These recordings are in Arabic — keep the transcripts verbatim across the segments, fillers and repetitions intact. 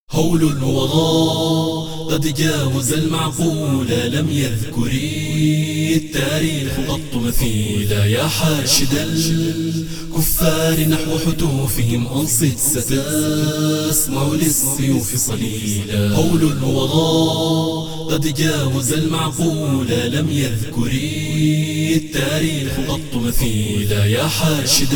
هول الوغى قد جاوز المعقول، لم يذكر التاريخ قط مثيلا. يا حاشد الكفار نحو حتوفهم أنصت، ستسمع للسيوف صليلا. هول الوغى قد جاوز المعقول، لم يذكر التاريخ قط مثيلا. يا حاشد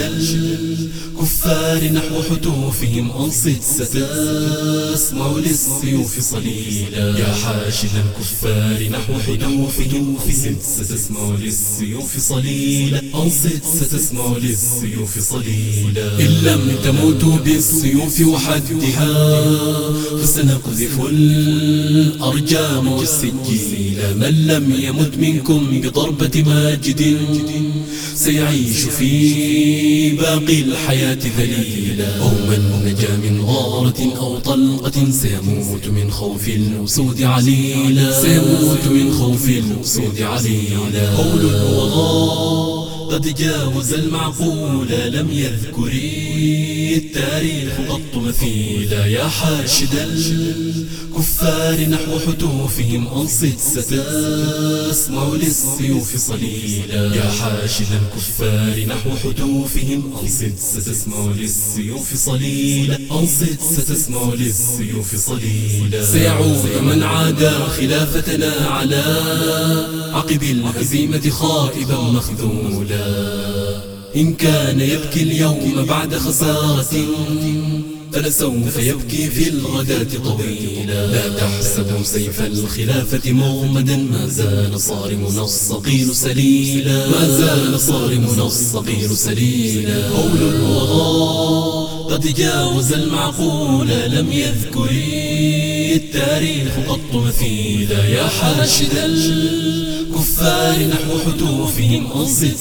الكفار نحو حتوفهم أنصت، ستسمع للسيوف صليلا. يا حاشد الكفار نحو حتوفهم أنصت، ستسمع للسيوف صليلا. أنصت ستسمع للسيوف صليلا. إن لم تموتوا بالسيوف وحدها، فسنقذف الأرجام والسجيل. من لم يمت منكم بضربة ماجد، سيعيش في باقي الحياة ذليلا. أو من نجا من غارة أو طلقة، سيموت من خوف الأسود عليلا. سيموت من خوف الأسود عليلا. هول الوغى قد جاوز المعقول، لم يذكر التاريخ قط مثيلا. يا حاشد الكفار نحو حتوفهم أنصت، ستسمع للسيوف صليلا. يا حاشد الكفار نحو حتوفهم أنصت، ستسمع للسيوف صليلا. أنصت ستسمع للسيوف صليلا. سيعود من عادى خلافتنا على عقب الهزيمة خائبا مخذولا. إن كان يبكي اليوم بعد خسارة، فلسوف يبكي في الغداة طويلا. لا تحسبوا سيف الخلافة مغمدا، ما زال صارمنا الصقيل سليلا. ما زال صارمنا الصقيل سليلا. هول الوغى قد جاوز المعقول، لم يذكر التاريخ قط مثيلا. يا حاشد الكفار نحو حتوفهم أنصت،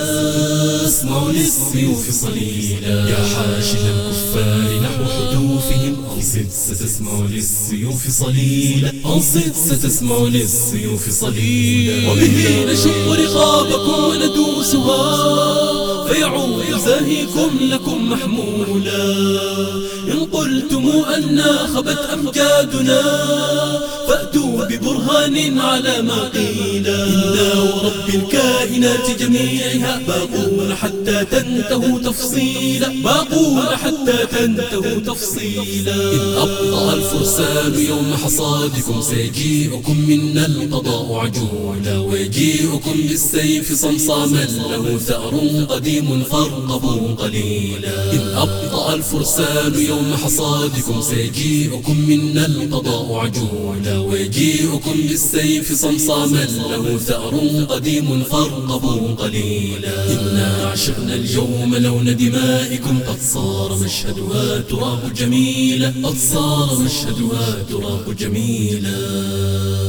ستسمع للسيوف صليلا. يا حاشد الكفار نحو حتوفهم أنصت، ستسمع للسيوف صليلا. أنصت ستسمع للسيوف صليلا. وبه نشق رقابكم وندوسها، فيعود زاهيكم لكم محمولا. إن قلتم أنا خبت أمجادنا، فأتوا ببرهان على ما قيل. إنا ورب الكائنات جميعها باقون حتى تنتهوا تفصيلا. باقون حتى تنتهوا تفصيلا. إن أبطأ الفرسان يوم حصادكم، سيجيئكم منا القضاء عجولا. ويجيئكم بالسيف صمصاما له ثأر قديم فارقبوا قليلا. إن أبطأ الفرسان يوم حصادكم، سيجيئكم منا القضاء عجولا. ويجيئكم بالسيف صمصاما له ثأر قديم فارقبوا قليلا. إنا عشقنا اليوم لون دمائكم، قد صار مشهدها تراه جميلا. قد صار مشهدها تراه جميلا.